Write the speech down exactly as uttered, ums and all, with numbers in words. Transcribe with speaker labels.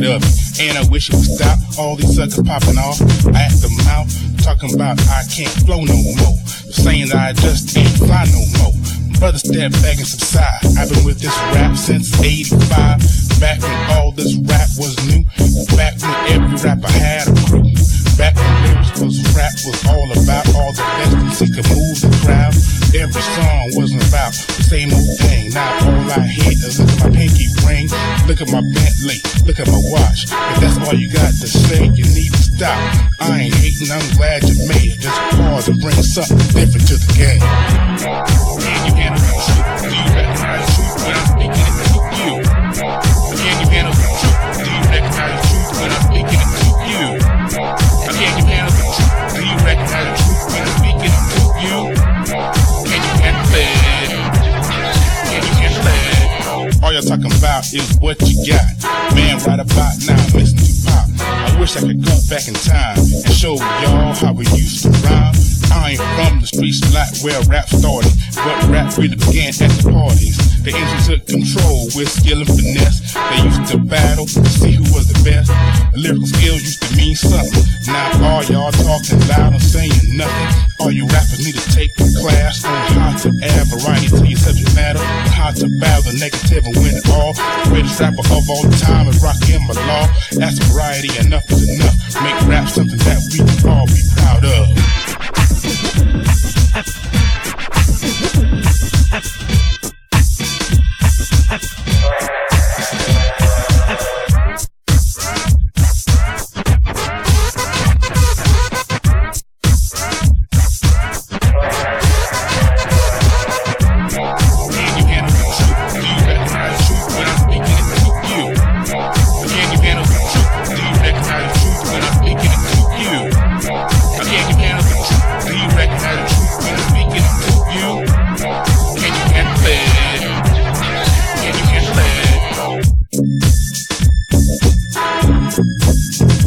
Speaker 1: of it, and I wish it would stop. All these suckers popping off at the mouth, talking about I can't flow no more, saying that I just ain't fly no more. Brother, step back and subside. I've been with this rap since eighty-five. Back when all this rap was new. Back when every rapper had a crew. Back when lyrics was rap was all about. All the best M Cs could move the crowd. Every song wasn't about the same old thing. Now all I hear is look at my pinky ring, look at my Bentley, look at my watch. If that's all you got to say, you need to stop. I ain't hating, I'm glad you made it. Just pause and bring something different to the game. Can you handle the truth? Do you recognize the truth when I'm speaking it to you? Can you handle the truth? Do you recognize the truth when I'm speaking it to you? Can you handle the truth? Do you recognize the truth when I'm speaking it to you? Can you handle it? Can you handle it? All y'all talking about is what you got. Man, right about now, listen to pop. I wish I could go back in time and show y'all how we used to rhyme. I ain't from the streets like where rap started, but rap really began at the parties. The M Cs took control with skill and finesse. They used to battle to see who was the best. Lyrical skills used to mean something. Now all y'all talking loud and saying nothing. All you rappers need to take a class on how to add variety to your subject matter, and how to battle the negative and win it all. The greatest rapper of all time is Rakim Allah. That's variety, enough is enough. Make rap something that we can all be proud of.
Speaker 2: We'll be right back.